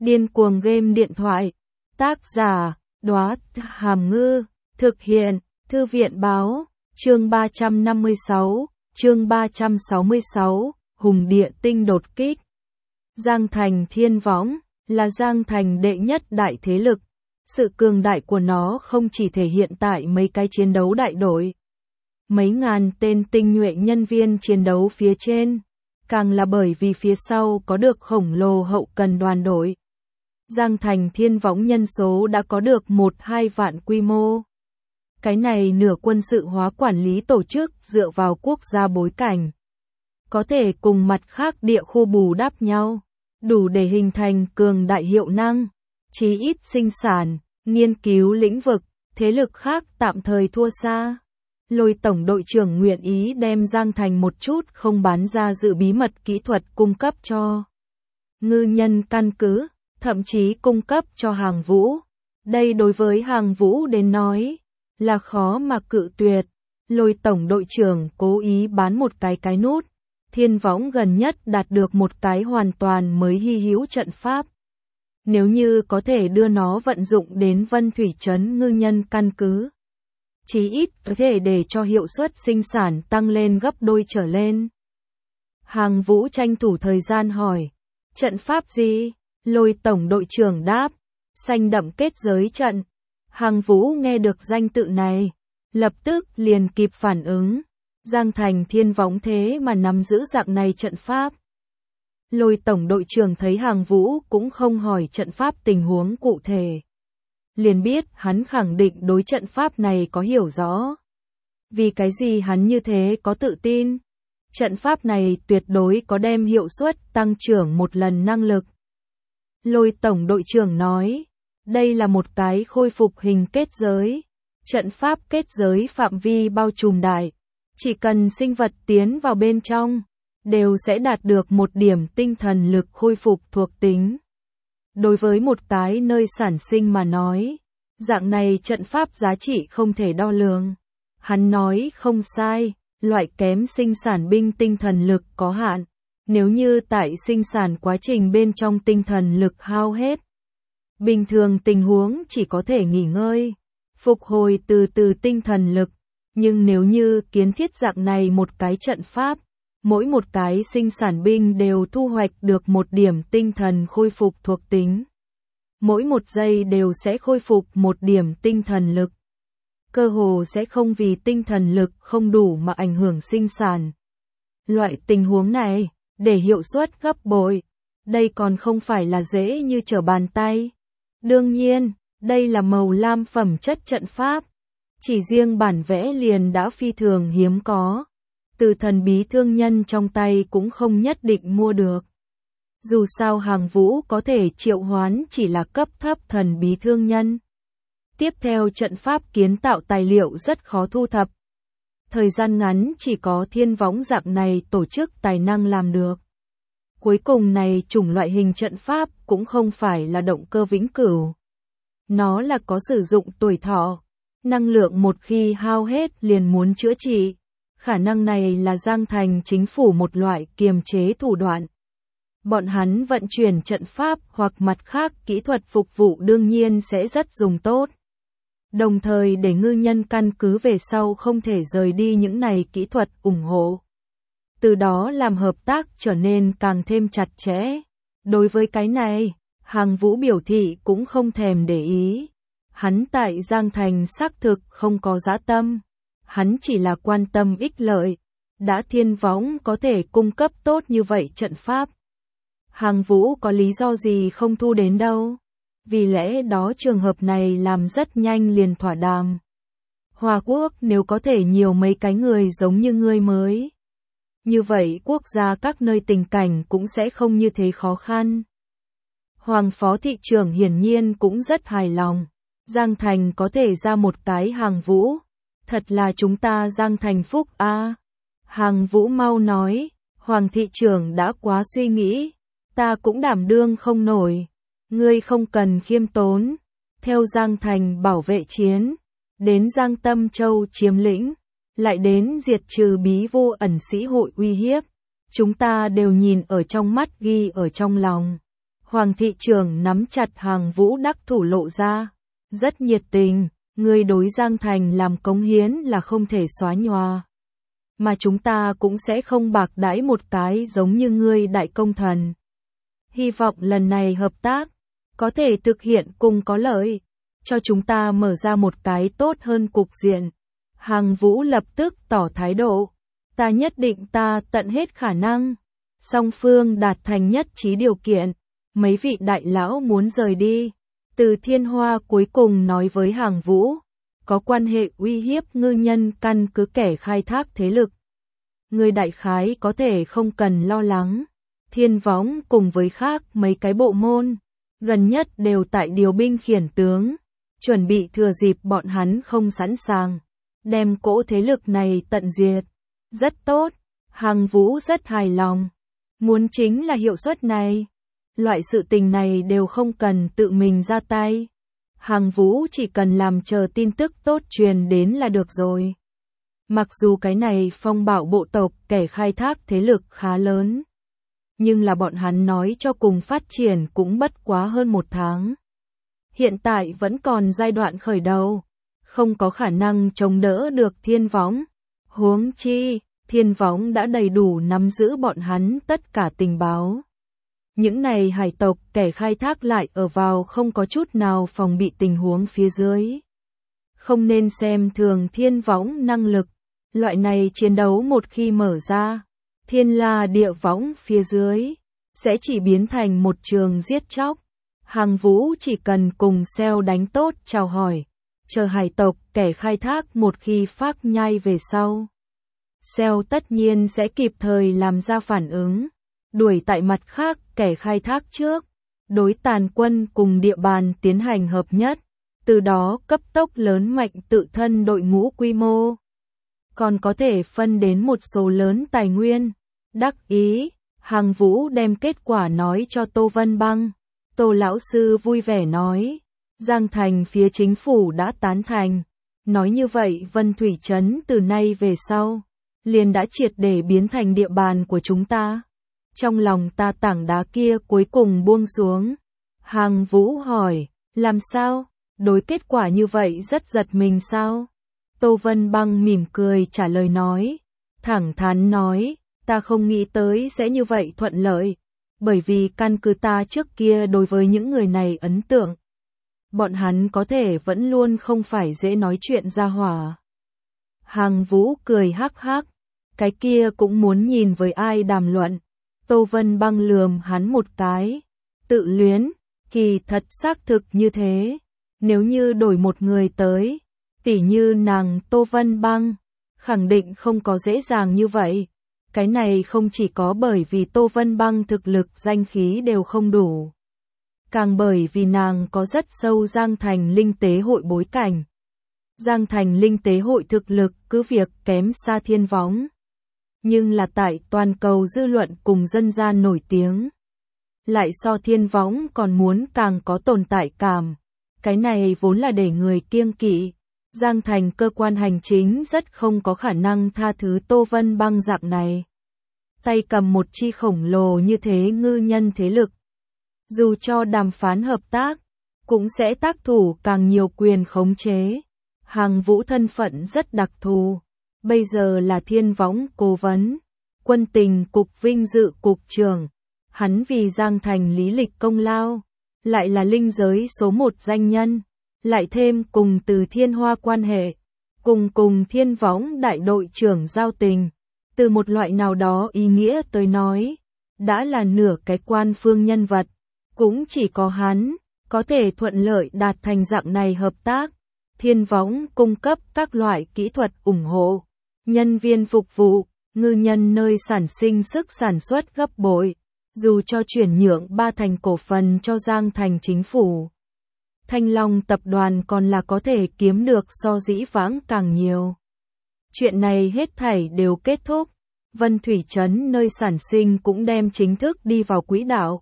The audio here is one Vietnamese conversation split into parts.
Điên cuồng game điện thoại. Tác giả, Đóa Hàm Ngư. Thực hiện, Thư viện Báo. Chương 356, chương 366, Hùng Địa Tinh đột kích. Giang Thành Thiên Võng là Giang Thành đệ nhất đại thế lực. Sự cường đại của nó không chỉ thể hiện tại mấy cái chiến đấu đại đội, mấy ngàn tên tinh nhuệ nhân viên chiến đấu phía trên, càng là bởi vì phía sau có được khổng lồ hậu cần đoàn đội. Giang Thành Thiên Võng nhân số đã có được 1-2 vạn quy mô. Cái này nửa quân sự hóa quản lý tổ chức dựa vào quốc gia bối cảnh, có thể cùng mặt khác địa khu bù đắp nhau, đủ để hình thành cường đại hiệu năng, chí ít sinh sản, nghiên cứu lĩnh vực, thế lực khác tạm thời thua xa. Lôi tổng đội trưởng nguyện ý đem Giang Thành một chút không bán ra dự bí mật kỹ thuật cung cấp cho ngư nhân căn cứ, thậm chí cung cấp cho Hàng Vũ. Đây đối với Hàng Vũ đến nói là khó mà cự tuyệt. Lôi tổng đội trưởng cố ý bán một cái nút. Thiên Võng gần nhất đạt được một cái hoàn toàn mới hy hữu trận pháp. Nếu như có thể đưa nó vận dụng đến Vân Thủy Trấn ngư nhân căn cứ, chí ít có thể để cho hiệu suất sinh sản tăng lên gấp đôi trở lên. Hàng Vũ tranh thủ thời gian hỏi, trận pháp gì? Lôi tổng đội trưởng đáp, xanh đậm kết giới trận. Hàng Vũ nghe được danh tự này, lập tức liền kịp phản ứng. Giang Thành Thiên Võng thế mà nắm giữ dạng này trận pháp. Lôi tổng đội trưởng thấy Hàng Vũ cũng không hỏi trận pháp tình huống cụ thể, liền biết hắn khẳng định đối trận pháp này có hiểu rõ. Vì cái gì hắn như thế có tự tin? Trận pháp này tuyệt đối có đem hiệu suất tăng trưởng một lần năng lực. Lôi tổng đội trưởng nói, đây là một cái khôi phục hình kết giới. Trận pháp kết giới phạm vi bao trùm đại, chỉ cần sinh vật tiến vào bên trong, đều sẽ đạt được một điểm tinh thần lực khôi phục thuộc tính. Đối với một cái nơi sản sinh mà nói, dạng này trận pháp giá trị không thể đo lường. Hắn nói không sai, loại kém sinh sản binh tinh thần lực có hạn. Nếu như tại sinh sản quá trình bên trong tinh thần lực hao hết, bình thường tình huống chỉ có thể nghỉ ngơi, phục hồi từ từ tinh thần lực. Nhưng nếu như kiến thiết dạng này một cái trận pháp, mỗi một cái sinh sản binh đều thu hoạch được một điểm tinh thần khôi phục thuộc tính. Mỗi một giây đều sẽ khôi phục một điểm tinh thần lực. Cơ hồ sẽ không vì tinh thần lực không đủ mà ảnh hưởng sinh sản. Loại tình huống này, để hiệu suất gấp bội, đây còn không phải là dễ như trở bàn tay. Đương nhiên, đây là màu lam phẩm chất trận pháp. Chỉ riêng bản vẽ liền đã phi thường hiếm có. Từ thần bí thương nhân trong tay cũng không nhất định mua được. Dù sao Hàng Vũ có thể triệu hoán chỉ là cấp thấp thần bí thương nhân. Tiếp theo trận pháp kiến tạo tài liệu rất khó thu thập. Thời gian ngắn chỉ có Thiên Võng dạng này tổ chức tài năng làm được. Cuối cùng này chủng loại hình trận pháp cũng không phải là động cơ vĩnh cửu. Nó là có sử dụng tuổi thọ. Năng lượng một khi hao hết liền muốn chữa trị. Khả năng này là Giang Thành chính phủ một loại kiềm chế thủ đoạn. Bọn hắn vận chuyển trận pháp hoặc mặt khác kỹ thuật phục vụ đương nhiên sẽ rất dùng tốt. Đồng thời để ngư nhân căn cứ về sau không thể rời đi những này kỹ thuật ủng hộ. Từ đó làm hợp tác trở nên càng thêm chặt chẽ. Đối với cái này, Hàng Vũ biểu thị cũng không thèm để ý. Hắn tại Giang Thành xác thực không có dã tâm. Hắn chỉ là quan tâm ích lợi. Đã Thiên Võng có thể cung cấp tốt như vậy trận pháp, Hàng Vũ có lý do gì không thu đến đâu. Vì lẽ đó trường hợp này làm rất nhanh liền thỏa đàm. Hoa Quốc nếu có thể nhiều mấy cái người giống như ngươi mới, như vậy quốc gia các nơi tình cảnh cũng sẽ không như thế khó khăn. Hoàng phó thị trưởng hiển nhiên cũng rất hài lòng. Giang Thành có thể ra một cái Hàng Vũ. Thật là chúng ta Giang Thành phúc a. Hàng Vũ mau nói, Hoàng thị trưởng đã quá suy nghĩ. Ta cũng đảm đương không nổi. Ngươi không cần khiêm tốn. Theo Giang Thành bảo vệ chiến, đến Giang Tâm Châu chiếm lĩnh, lại đến diệt trừ bí vô ẩn sĩ hội uy hiếp. Chúng ta đều nhìn ở trong mắt, ghi ở trong lòng. Hoàng thị trưởng nắm chặt Hàng Vũ đắc thủ lộ ra, rất nhiệt tình, ngươi đối Giang Thành làm cống hiến là không thể xóa nhòa. Mà chúng ta cũng sẽ không bạc đãi một cái giống như ngươi đại công thần. Hy vọng lần này hợp tác, có thể thực hiện cùng có lợi, cho chúng ta mở ra một cái tốt hơn cục diện. Hàng Vũ lập tức tỏ thái độ, ta nhất định ta tận hết khả năng. Song phương đạt thành nhất trí điều kiện, mấy vị đại lão muốn rời đi. Từ Thiên Hoa cuối cùng nói với Hàng Vũ, có quan hệ uy hiếp ngư nhân căn cứ kẻ khai thác thế lực. Người đại khái có thể không cần lo lắng. Thiên Võng cùng với khác mấy cái bộ môn, gần nhất đều tại điều binh khiển tướng, chuẩn bị thừa dịp bọn hắn không sẵn sàng, đem cỗ thế lực này tận diệt. Rất tốt, Hàng Vũ rất hài lòng. Muốn chính là hiệu suất này. Loại sự tình này đều không cần tự mình ra tay. Hàng Vũ chỉ cần làm chờ tin tức tốt truyền đến là được rồi. Mặc dù cái này Phong Bảo bộ tộc kẻ khai thác thế lực khá lớn, nhưng là bọn hắn nói cho cùng phát triển cũng bất quá hơn 1 tháng. Hiện tại vẫn còn giai đoạn khởi đầu, không có khả năng chống đỡ được Thiên Võng. Huống chi, Thiên Võng đã đầy đủ nắm giữ bọn hắn tất cả tình báo. Những này hải tộc kẻ khai thác lại ở vào không có chút nào phòng bị tình huống phía dưới. Không nên xem thường Thiên Võng năng lực, loại này chiến đấu một khi mở ra, thiên la địa võng phía dưới, sẽ chỉ biến thành một trường giết chóc. Hàng Vũ chỉ cần cùng Xeo đánh tốt chào hỏi, chờ hải tộc kẻ khai thác một khi phát nhai về sau. Xeo tất nhiên sẽ kịp thời làm ra phản ứng, đuổi tại mặt khác kẻ khai thác trước, đối tàn quân cùng địa bàn tiến hành hợp nhất, từ đó cấp tốc lớn mạnh tự thân đội ngũ quy mô. Còn có thể phân đến một số lớn tài nguyên. Đắc ý, Hàng Vũ đem kết quả nói cho Tô Vân Băng. Tô lão sư vui vẻ nói, Giang Thành phía chính phủ đã tán thành. Nói như vậy Vân Thủy Trấn từ nay về sau, liền đã triệt để biến thành địa bàn của chúng ta. Trong lòng ta tảng đá kia cuối cùng buông xuống. Hàng Vũ hỏi, làm sao? Đối kết quả như vậy rất giật mình sao? Tô Vân Băng mỉm cười trả lời nói, thẳng thắn nói, ta không nghĩ tới sẽ như vậy thuận lợi, bởi vì căn cứ ta trước kia đối với những người này ấn tượng. Bọn hắn có thể vẫn luôn không phải dễ nói chuyện ra hỏa. Hàng Vũ cười hắc hắc, cái kia cũng muốn nhìn với ai đàm luận. Tô Vân Băng lườm hắn một cái, tự luyến, kỳ thật xác thực như thế. Nếu như đổi một người tới, tỉ như nàng Tô Vân Băng, khẳng định không có dễ dàng như vậy. Cái này không chỉ có bởi vì Tô Vân Băng thực lực danh khí đều không đủ, càng bởi vì nàng có rất sâu Giang Thành Linh Tế Hội bối cảnh. Giang Thành Linh Tế Hội thực lực cứ việc kém xa Thiên Võng, nhưng là tại toàn cầu dư luận cùng dân gian nổi tiếng, lại so Thiên Võng còn muốn càng có tồn tại cảm. Cái này vốn là để người kiêng kỵ. Giang Thành cơ quan hành chính rất không có khả năng tha thứ Tô Vân Băng dạng này. Tay cầm một chi khổng lồ như thế ngư nhân thế lực. Dù cho đàm phán hợp tác, cũng sẽ tác thủ càng nhiều quyền khống chế. Hàng Vũ thân phận rất đặc thù. Bây giờ là Thiên Võng cố vấn, quân tình cục vinh dự cục trưởng. Hắn vì Giang Thành lý lịch công lao, lại là linh giới số 1 danh nhân. Lại thêm cùng Từ Thiên Hoa quan hệ, cùng Thiên Võng đại đội trưởng giao tình, từ một loại nào đó ý nghĩa tới nói, đã là nửa cái quan phương nhân vật, cũng chỉ có hắn có thể thuận lợi đạt thành dạng này hợp tác. Thiên Võng cung cấp các loại kỹ thuật ủng hộ, nhân viên phục vụ, ngư nhân nơi sản sinh sức sản xuất gấp bội, dù cho chuyển nhượng 3 thành cổ phần cho Giang Thành chính phủ. Thanh Long tập đoàn còn là có thể kiếm được so dĩ vãng càng nhiều. Chuyện này hết thảy đều kết thúc, Vân Thủy Trấn nơi sản sinh cũng đem chính thức đi vào quỹ đạo.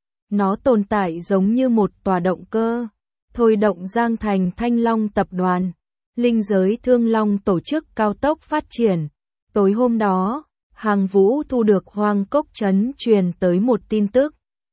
Nó tồn tại giống như một tòa động cơ, thôi động Giang Thành Thanh Long tập đoàn, linh giới Thương Long tổ chức cao tốc phát triển. Tối hôm đó, Hàng Vũ thu được Hoang Cốc Trấn truyền tới một tin tức.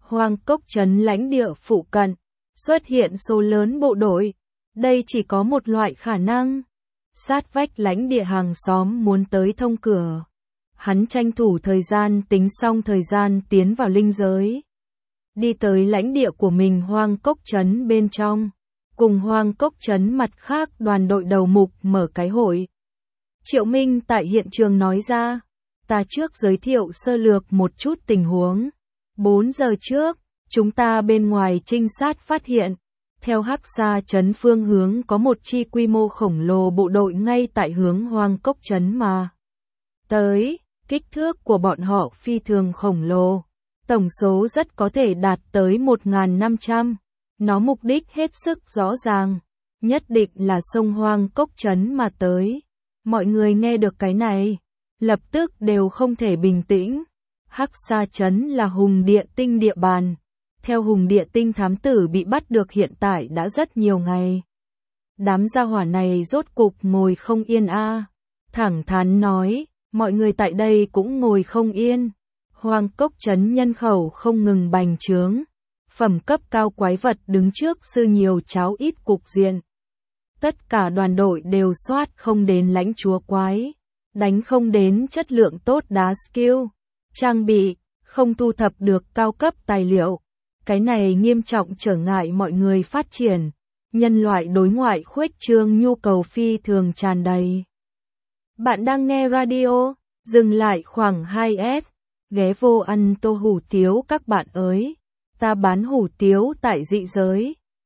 Hoang Cốc trấn lãnh địa phụ cận, xuất hiện số lớn bộ đội. Đây chỉ có một loại khả năng. Sát vách lãnh địa hàng xóm muốn tới thông cửa. Hắn tranh thủ thời gian tính xong thời gian tiến vào linh giới. Đi tới lãnh địa của mình Hoang Cốc trấn bên trong. Cùng Hoang Cốc trấn mặt khác đoàn đội đầu mục mở cái hội. Triệu Minh tại hiện trường nói ra. Ta trước giới thiệu sơ lược một chút tình huống. 4 giờ trước, chúng ta bên ngoài trinh sát phát hiện. Theo Hắc Sa trấn phương hướng có một chi quy mô khổng lồ bộ đội ngay tại hướng Hoang Cốc trấn mà. Tới, kích thước của bọn họ phi thường khổng lồ. Tổng số rất có thể đạt tới 1.500. Nó mục đích hết sức rõ ràng. Nhất định là sông Hoang Cốc trấn mà tới. Mọi người nghe được cái này, lập tức đều không thể bình tĩnh. Hắc Sa trấn là Hùng Địa Tinh địa bàn. Theo Hùng Địa Tinh thám tử bị bắt được hiện tại đã rất nhiều ngày. Đám gia hỏa này rốt cục ngồi không yên a. Thẳng thắn nói, mọi người tại đây cũng ngồi không yên. Hoang Cốc trấn nhân khẩu không ngừng bành trướng. Phẩm cấp cao quái vật đứng trước sư nhiều cháo ít cục diện. Tất cả đoàn đội đều soát không đến lãnh chúa quái. Đánh không đến chất lượng tốt đá skill. Trang bị, không thu thập được cao cấp tài liệu. Cái này nghiêm trọng trở ngại mọi người phát triển. Nhân loại đối ngoại khuếch trương nhu cầu phi thường tràn đầy. Bạn đang nghe radio, dừng lại khoảng 2S. Ghé vô ăn tô hủ tiếu các bạn ơi. Ta bán hủ tiếu tại dị giới.